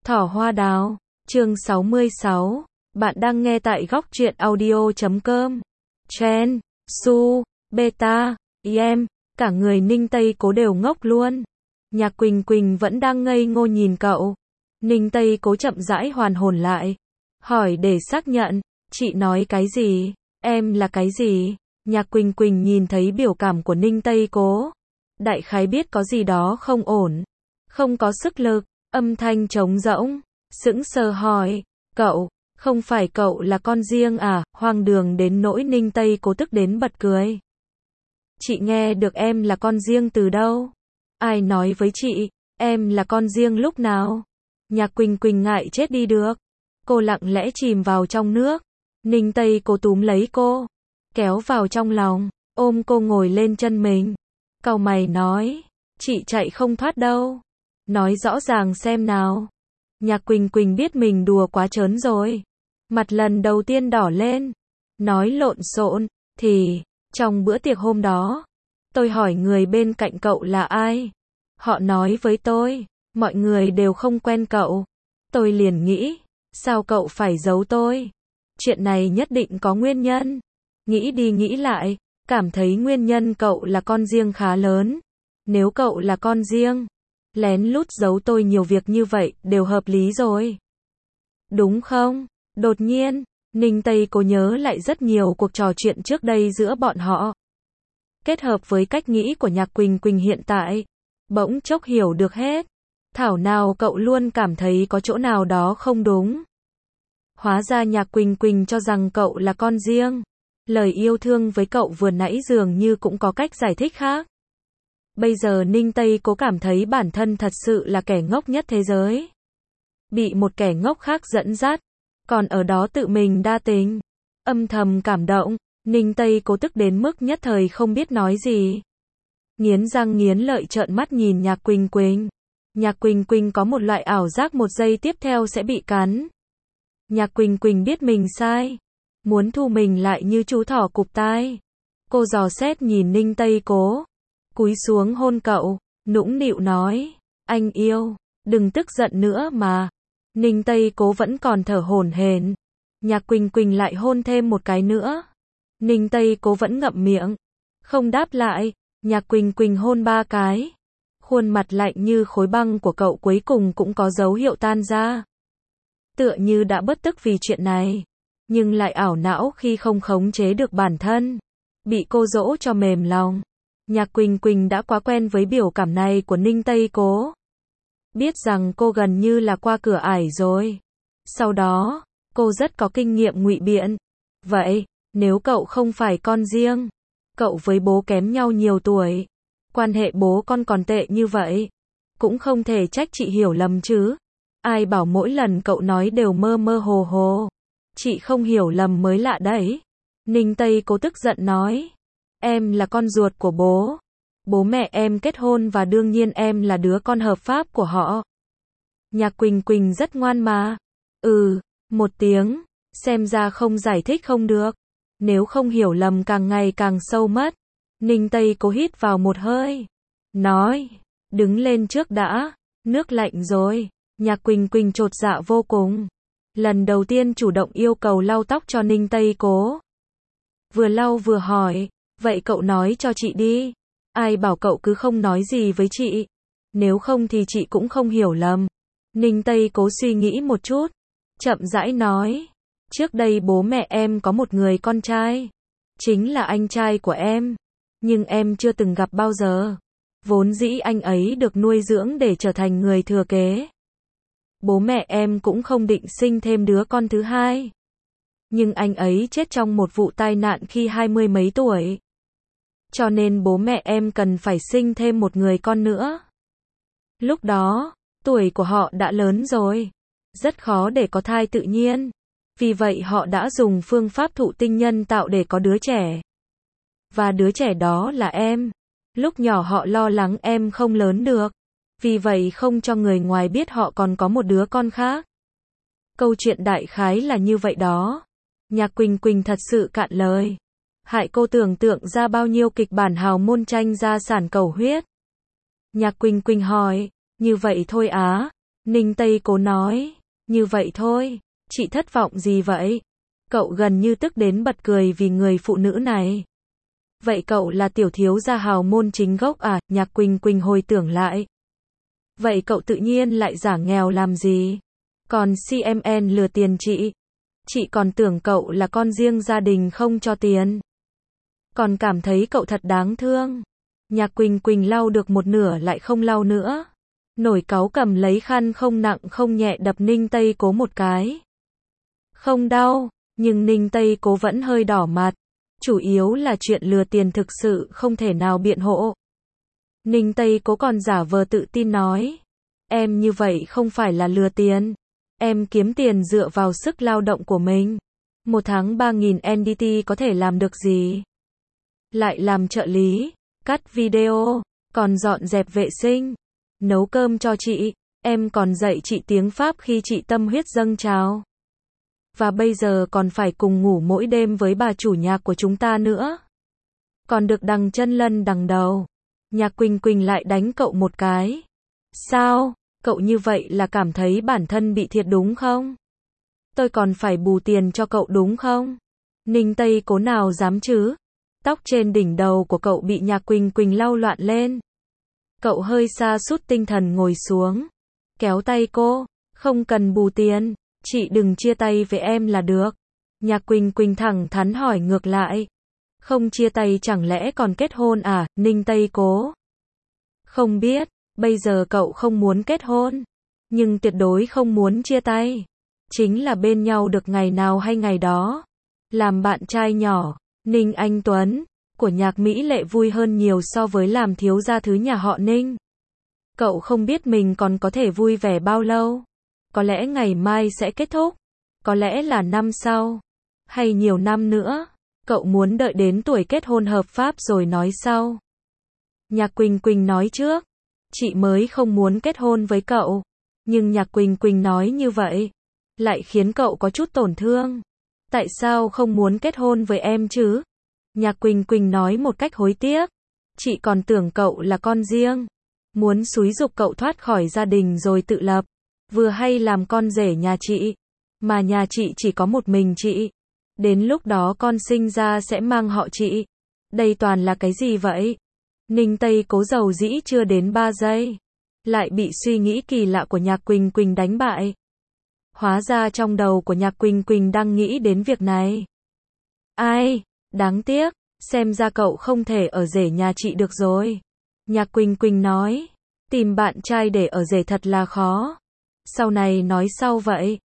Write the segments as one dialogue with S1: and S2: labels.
S1: Thỏ hoa đào, chương 66, bạn đang nghe tại góc truyện audio.com. Chen, Su, Beta, Em, cả người Ninh Tây Cố đều ngốc luôn. Nhạc Quỳnh Quỳnh vẫn đang ngây ngô nhìn cậu. Ninh Tây Cố chậm rãi hoàn hồn lại. Hỏi để xác nhận, chị nói cái gì? Em là cái gì? Nhạc Quỳnh Quỳnh nhìn thấy biểu cảm của Ninh Tây Cố. Đại khái biết có gì đó không ổn. Không có sức lực, âm thanh trống rỗng. Sững sờ hỏi, cậu, không phải cậu là con riêng à? Hoang đường đến nỗi Ninh Tây Cố tức đến bật cười. Chị nghe được em là con riêng từ đâu? Ai nói với chị, em là con riêng lúc nào? Nhạc Quỳnh Quỳnh ngại chết đi được. Cô lặng lẽ chìm vào trong nước. Ninh Tây Cố túm lấy cô, kéo vào trong lòng, ôm cô ngồi lên chân mình. Cau mày nói, chị chạy không thoát đâu. Nói rõ ràng xem nào. Nhạc Quỳnh Quỳnh biết mình đùa quá trớn rồi. Mặt lần đầu tiên đỏ lên. Nói lộn xộn, thì, trong bữa tiệc hôm đó, tôi hỏi người bên cạnh cậu là ai. Họ nói với tôi, mọi người đều không quen cậu. Tôi liền nghĩ, sao cậu phải giấu tôi? Chuyện này nhất định có nguyên nhân. Nghĩ đi nghĩ lại, cảm thấy nguyên nhân cậu là con riêng khá lớn. Nếu cậu là con riêng, lén lút giấu tôi nhiều việc như vậy đều hợp lý rồi. Đúng không? Đột nhiên, Ninh Tây Cố nhớ lại rất nhiều cuộc trò chuyện trước đây giữa bọn họ. Kết hợp với cách nghĩ của Nhạc Quỳnh Quỳnh hiện tại, bỗng chốc hiểu được hết. Thảo nào cậu luôn cảm thấy có chỗ nào đó không đúng. Hóa ra Nhạc Quỳnh Quỳnh cho rằng cậu là con riêng. Lời yêu thương với cậu vừa nãy dường như cũng có cách giải thích khác. Bây giờ Ninh Tây Cố cảm thấy bản thân thật sự là kẻ ngốc nhất thế giới. Bị một kẻ ngốc khác dẫn dắt, còn ở đó tự mình đa tình. Âm thầm cảm động, Ninh Tây Cố tức đến mức nhất thời không biết nói gì. Nghiến răng nghiến lợi trợn mắt nhìn Nhạc Quỳnh Quỳnh. Nhạc Quỳnh Quỳnh có một loại ảo giác một giây tiếp theo sẽ bị cắn. Nhạc Quỳnh Quỳnh biết mình sai, muốn thu mình lại như chú thỏ cụp tai. Cô dò xét nhìn Ninh Tây Cố, cúi xuống hôn cậu, nũng nịu nói, anh yêu, đừng tức giận nữa mà. Ninh Tây Cố vẫn còn thở hổn hển. Nhạc Quỳnh Quỳnh lại hôn thêm một cái nữa. Ninh Tây Cố vẫn ngậm miệng, không đáp lại. Nhạc Quỳnh Quỳnh hôn 3 cái. Khuôn mặt lạnh như khối băng của cậu cuối cùng cũng có dấu hiệu tan ra. Tựa như đã bớt tức vì chuyện này, nhưng lại ảo não khi không khống chế được bản thân. Bị cô dỗ cho mềm lòng. Nhạc Quỳnh Quỳnh đã quá quen với biểu cảm này của Ninh Tây Cố. Biết rằng cô gần như là qua cửa ải rồi. Sau đó, cô rất có kinh nghiệm ngụy biện. Vậy, nếu cậu không phải con riêng, cậu với bố kém nhau nhiều tuổi, quan hệ bố con còn tệ như vậy, cũng không thể trách chị hiểu lầm chứ. Ai bảo mỗi lần cậu nói đều mơ mơ hồ hồ. Chị không hiểu lầm mới lạ đấy. Ninh Tây Cố tức giận nói. Em là con ruột của bố. Bố mẹ em kết hôn và đương nhiên em là đứa con hợp pháp của họ. Nhạc Quỳnh Quỳnh rất ngoan mà. Một tiếng. Xem ra không giải thích không được. Nếu không hiểu lầm càng ngày càng sâu mất. Ninh Tây Cố hít vào một hơi. Nói. Đứng lên trước đã. Nước lạnh rồi. Nhạc Quỳnh Quỳnh chột dạ vô cùng. Lần đầu tiên chủ động yêu cầu lau tóc cho Ninh Tây Cố. Vừa lau vừa hỏi, vậy cậu nói cho chị đi. Ai bảo cậu cứ không nói gì với chị. Nếu không thì chị cũng không hiểu lầm. Ninh Tây Cố suy nghĩ một chút, chậm rãi nói. Trước đây bố mẹ em có một người con trai. Chính là anh trai của em. Nhưng em chưa từng gặp bao giờ. Vốn dĩ anh ấy được nuôi dưỡng để trở thành người thừa kế. Bố mẹ em cũng không định sinh thêm đứa con thứ hai. Nhưng anh ấy chết trong một vụ tai nạn khi 20 mấy tuổi. Cho nên bố mẹ em cần phải sinh thêm một người con nữa. Lúc đó, tuổi của họ đã lớn rồi. Rất khó để có thai tự nhiên. Vì vậy họ đã dùng phương pháp thụ tinh nhân tạo để có đứa trẻ. Và đứa trẻ đó là em. Lúc nhỏ họ lo lắng em không lớn được. Vì vậy không cho người ngoài biết họ còn có một đứa con khác. Câu chuyện đại khái là như vậy đó. Nhạc Quỳnh Quỳnh thật sự cạn lời. Hại cô tưởng tượng ra bao nhiêu kịch bản hào môn tranh gia sản cầu huyết. Nhạc Quỳnh Quỳnh hỏi, như vậy thôi á? Ninh Tây Cố nói, như vậy thôi, chị thất vọng gì vậy? Cậu gần như tức đến bật cười vì người phụ nữ này. Vậy cậu là tiểu thiếu gia hào môn chính gốc à? Nhạc Quỳnh Quỳnh hồi tưởng lại. Vậy cậu tự nhiên lại giả nghèo làm gì? Còn CMN lừa tiền chị còn tưởng cậu là con riêng gia đình không cho tiền. Còn cảm thấy cậu thật đáng thương. Nhạc Quỳnh Quỳnh lau được một nửa lại không lau nữa. Nổi cáu cầm lấy khăn không nặng không nhẹ đập Ninh Tây Cố một cái. Không đau, nhưng Ninh Tây Cố vẫn hơi đỏ mặt. Chủ yếu là chuyện lừa tiền thực sự không thể nào biện hộ. Ninh Tây Cố còn giả vờ tự tin nói. Em như vậy không phải là lừa tiền. Em kiếm tiền dựa vào sức lao động của mình. Một tháng 3.000 NDT có thể làm được gì? Lại làm trợ lý, cắt video, còn dọn dẹp vệ sinh, nấu cơm cho chị, em còn dạy chị tiếng Pháp khi chị tâm huyết dâng trào. Và bây giờ còn phải cùng ngủ mỗi đêm với bà chủ nhạc của chúng ta nữa. Còn được đằng chân lân đằng đầu. Nhạc Quỳnh Quỳnh lại đánh cậu một cái. Sao? Cậu như vậy là cảm thấy bản thân bị thiệt đúng không? Tôi còn phải bù tiền cho cậu đúng không? Ninh Tây Cố nào dám chứ? Tóc trên đỉnh đầu của cậu bị Nhạc Quỳnh Quỳnh lau loạn lên. Cậu hơi sa sút tinh thần ngồi xuống. Kéo tay cô. Không cần bù tiền. Chị đừng chia tay với em là được. Nhạc Quỳnh Quỳnh thẳng thắn hỏi ngược lại. Không chia tay chẳng lẽ còn kết hôn à? Ninh Tây Cố. Không biết. Bây giờ cậu không muốn kết hôn. Nhưng tuyệt đối không muốn chia tay. Chính là bên nhau được ngày nào hay ngày đó. Làm bạn trai nhỏ. Ninh Anh Tuấn, của Nhạc Mỹ Lệ vui hơn nhiều so với làm thiếu gia thứ nhà họ Ninh. Cậu không biết mình còn có thể vui vẻ bao lâu. Có lẽ ngày mai sẽ kết thúc. Có lẽ là năm sau. Hay nhiều năm nữa. Cậu muốn đợi đến tuổi kết hôn hợp pháp rồi nói sau. Nhạc Quỳnh Quỳnh nói trước. Chị mới không muốn kết hôn với cậu. Nhưng Nhạc Quỳnh Quỳnh nói như vậy. Lại khiến cậu có chút tổn thương. Tại sao không muốn kết hôn với em chứ? Nhạc Quỳnh Quỳnh nói một cách hối tiếc. Chị còn tưởng cậu là con riêng. Muốn xúi giục cậu thoát khỏi gia đình rồi tự lập. Vừa hay làm con rể nhà chị. Mà nhà chị chỉ có một mình chị. Đến lúc đó con sinh ra sẽ mang họ chị. Đây toàn là cái gì vậy? Ninh Tây Cố giàu dĩ chưa đến 3 giây. Lại bị suy nghĩ kỳ lạ của Nhạc Quỳnh Quỳnh đánh bại. Hóa ra trong đầu của Nhạc Quỳnh Quỳnh đang nghĩ đến việc này. Ai, đáng tiếc, xem ra cậu không thể ở rể nhà chị được rồi. Nhạc Quỳnh Quỳnh nói, tìm bạn trai để ở rể thật là khó. Sau này nói sau vậy.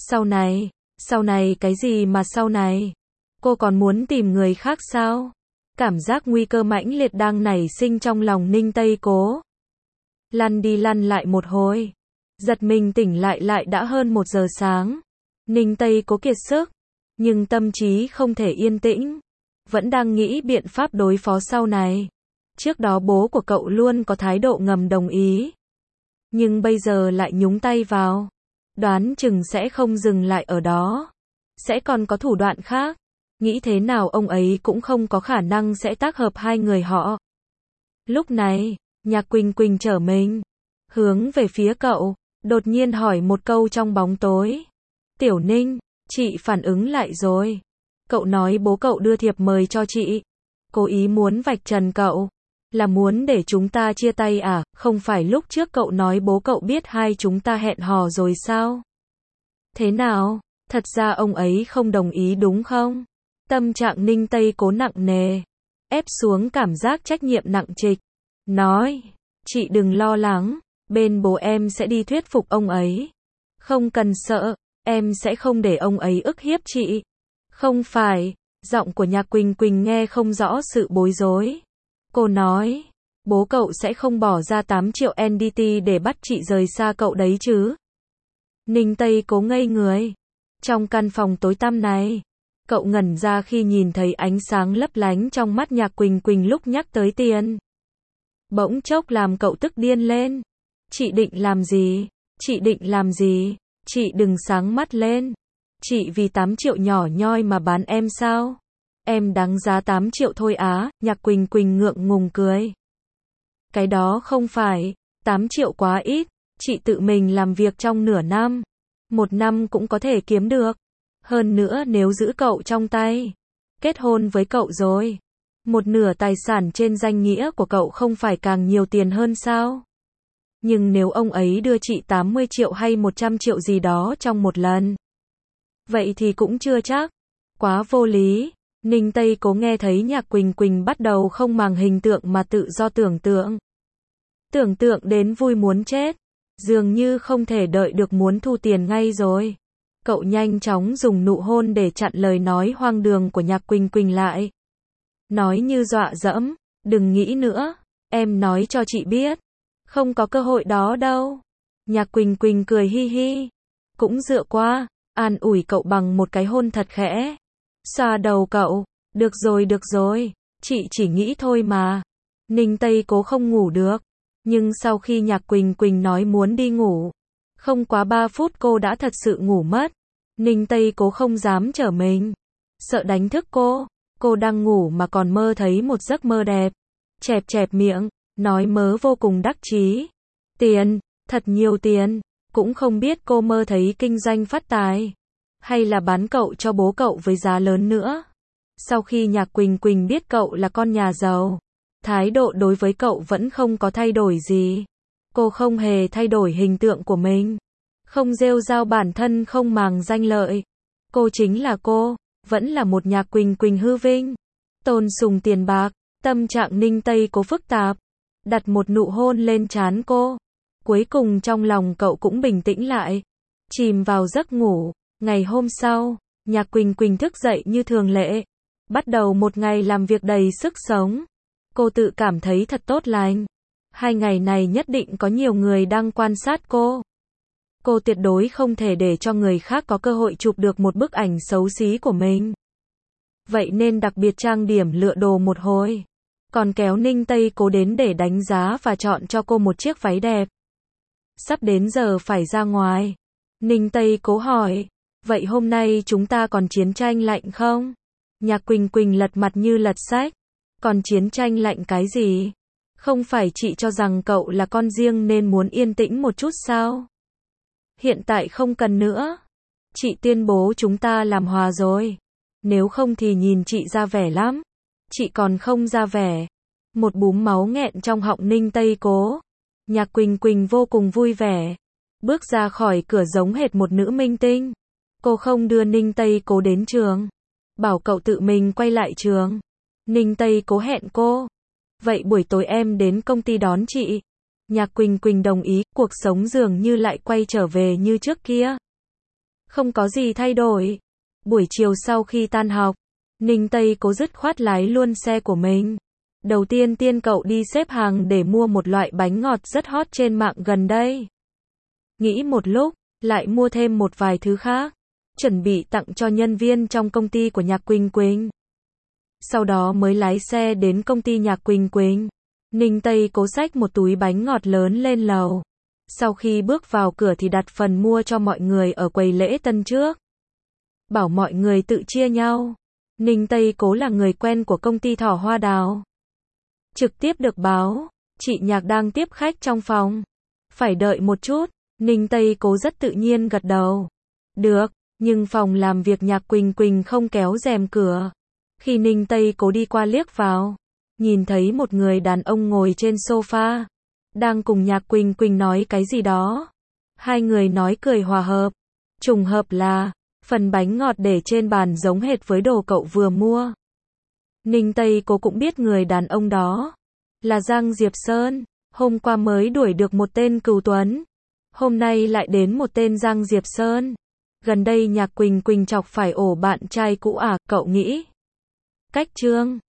S1: Sau này cái gì mà sau này? Cô còn muốn tìm người khác sao? Cảm giác nguy cơ mãnh liệt đang nảy sinh trong lòng Ninh Tây Cố. Lăn đi lăn lại một hồi. Giật mình tỉnh lại đã hơn 1 giờ sáng. Ninh Tây Cố kiệt sức. Nhưng tâm trí không thể yên tĩnh. Vẫn đang nghĩ biện pháp đối phó sau này. Trước đó bố của cậu luôn có thái độ ngầm đồng ý. Nhưng bây giờ lại nhúng tay vào. Đoán chừng sẽ không dừng lại ở đó. Sẽ còn có thủ đoạn khác. Nghĩ thế nào ông ấy cũng không có khả năng sẽ tác hợp hai người họ. Lúc này, Nhạc Quỳnh Quỳnh trở mình. Hướng về phía cậu. Đột nhiên hỏi một câu trong bóng tối. Tiểu Ninh, chị phản ứng lại rồi. Cậu nói bố cậu đưa thiệp mời cho chị. Cố ý muốn vạch trần cậu. Là muốn để chúng ta chia tay à? Không phải lúc trước cậu nói bố cậu biết hai chúng ta hẹn hò rồi sao? Thế nào? Thật ra ông ấy không đồng ý đúng không? Tâm trạng Ninh Tây Cố nặng nề. Ép xuống cảm giác trách nhiệm nặng trịch. Nói, chị đừng lo lắng. Bên bố em sẽ đi thuyết phục ông ấy. Không cần sợ, em sẽ không để ông ấy ức hiếp chị. Không phải, giọng của Nhạc Quỳnh Quỳnh nghe không rõ sự bối rối. Cô nói, bố cậu sẽ không bỏ ra 8 triệu NDT để bắt chị rời xa cậu đấy chứ. Ninh Tây Cố ngây người. Trong căn phòng tối tăm này, cậu ngẩn ra khi nhìn thấy ánh sáng lấp lánh trong mắt Nhạc Quỳnh Quỳnh lúc nhắc tới tiền. Bỗng chốc làm cậu tức điên lên. Chị định làm gì? Chị định làm gì? Chị đừng sáng mắt lên. Chị vì 8 triệu nhỏ nhoi mà bán em sao? Em đáng giá 8 triệu thôi á. Nhạc Quỳnh Quỳnh ngượng ngùng cười. Cái đó không phải, 8 triệu quá ít. Chị tự mình làm việc trong nửa năm, 1 năm cũng có thể kiếm được. Hơn nữa nếu giữ cậu trong tay, kết hôn với cậu rồi, 1/2 tài sản trên danh nghĩa của cậu không phải càng nhiều tiền hơn sao? Nhưng nếu ông ấy đưa chị 80 triệu hay 100 triệu gì đó trong một lần, vậy thì cũng chưa chắc. Quá vô lý. Ninh Tây Cố nghe thấy Nhạc Quỳnh Quỳnh bắt đầu không màng hình tượng mà tự do tưởng tượng. Tưởng tượng đến vui muốn chết. Dường như không thể đợi được muốn thu tiền ngay rồi. Cậu nhanh chóng dùng nụ hôn để chặn lời nói hoang đường của Nhạc Quỳnh Quỳnh lại. Nói như dọa dẫm, đừng nghĩ nữa, em nói cho chị biết. Không có cơ hội đó đâu. Nhạc Quỳnh Quỳnh cười hi hi. Cũng dựa qua, an ủi cậu bằng một cái hôn thật khẽ. Xoa đầu cậu, được rồi, chị chỉ nghĩ thôi mà. Ninh Tây Cố không ngủ được. Nhưng sau khi Nhạc Quỳnh Quỳnh nói muốn đi ngủ, không quá 3 phút cô đã thật sự ngủ mất. Ninh Tây Cố không dám trở mình, sợ đánh thức cô đang ngủ mà còn mơ thấy một giấc mơ đẹp. Chẹp chẹp miệng, nói mớ vô cùng đắc chí. Tiền, thật nhiều tiền, cũng không biết cô mơ thấy kinh doanh phát tài, hay là bán cậu cho bố cậu với giá lớn nữa. Sau khi Nhạc Quỳnh Quỳnh biết cậu là con nhà giàu, thái độ đối với cậu vẫn không có thay đổi gì. Cô không hề thay đổi hình tượng của mình, không rêu rao bản thân không màng danh lợi. Cô chính là cô, vẫn là một Nhạc Quỳnh Quỳnh hư vinh, tôn sùng tiền bạc. Tâm trạng Ninh Tây Cố phức tạp, đặt một nụ hôn lên trán cô. Cuối cùng trong lòng cậu cũng bình tĩnh lại, chìm vào giấc ngủ. Ngày hôm sau, Nhạc Quỳnh Quỳnh thức dậy như thường lệ, bắt đầu một ngày làm việc đầy sức sống. Cô tự cảm thấy thật tốt lành. 2 ngày này nhất định có nhiều người đang quan sát cô. Cô tuyệt đối không thể để cho người khác có cơ hội chụp được một bức ảnh xấu xí của mình. Vậy nên đặc biệt trang điểm lựa đồ một hồi. Còn kéo Ninh Tây Cố đến để đánh giá và chọn cho cô một chiếc váy đẹp. Sắp đến giờ phải ra ngoài. Ninh Tây Cố hỏi, vậy hôm nay chúng ta còn chiến tranh lạnh không? Nhạc Quỳnh Quỳnh lật mặt như lật sách. Còn chiến tranh lạnh cái gì? Không phải chị cho rằng cậu là con riêng nên muốn yên tĩnh một chút sao? Hiện tại không cần nữa. Chị tuyên bố chúng ta làm hòa rồi. Nếu không thì nhìn chị ra vẻ lắm. Chị còn không ra vẻ. Một búm máu nghẹn trong họng Ninh Tây Cố. Nhạc Quỳnh Quỳnh vô cùng vui vẻ. Bước ra khỏi cửa giống hệt một nữ minh tinh. Cô không đưa Ninh Tây Cố đến trường, bảo cậu tự mình quay lại trường. Ninh Tây Cố hẹn cô, vậy buổi tối em đến công ty đón chị. Nhạc Quỳnh Quỳnh đồng ý. Cuộc sống dường như lại quay trở về như trước kia. Không có gì thay đổi. Buổi chiều sau khi tan học, Ninh Tây Cố dứt khoát lái luôn xe của mình. Đầu tiên cậu đi xếp hàng để mua một loại bánh ngọt rất hot trên mạng gần đây. Nghĩ một lúc, lại mua thêm một vài thứ khác, chuẩn bị tặng cho nhân viên trong công ty của Nhạc Quỳnh Quỳnh. Sau đó mới lái xe đến công ty Nhạc Quỳnh Quỳnh. Ninh Tây Cố xách một túi bánh ngọt lớn lên lầu. Sau khi bước vào cửa thì đặt phần mua cho mọi người ở quầy lễ tân trước. Bảo mọi người tự chia nhau. Ninh Tây Cố là người quen của công ty Thỏ Hoa Đào. Trực tiếp được báo, chị Nhạc đang tiếp khách trong phòng. Phải đợi một chút. Ninh Tây Cố rất tự nhiên gật đầu. Được, nhưng phòng làm việc Nhạc Quỳnh Quỳnh không kéo rèm cửa. Khi Ninh Tây Cố đi qua liếc vào, nhìn thấy một người đàn ông ngồi trên sofa, đang cùng Nhạc Quỳnh Quỳnh nói cái gì đó. Hai người nói cười hòa hợp. Trùng hợp là, phần bánh ngọt để trên bàn giống hệt với đồ cậu vừa mua. Ninh Tây Cố cũng biết người đàn ông đó là Giang Diệp Sơn. Hôm qua mới đuổi được một tên Cửu Tuấn, hôm nay lại đến một tên Giang Diệp Sơn. Gần đây Nhạc Quỳnh Quỳnh chọc phải ổ bạn trai cũ à, cậu nghĩ? Cách chương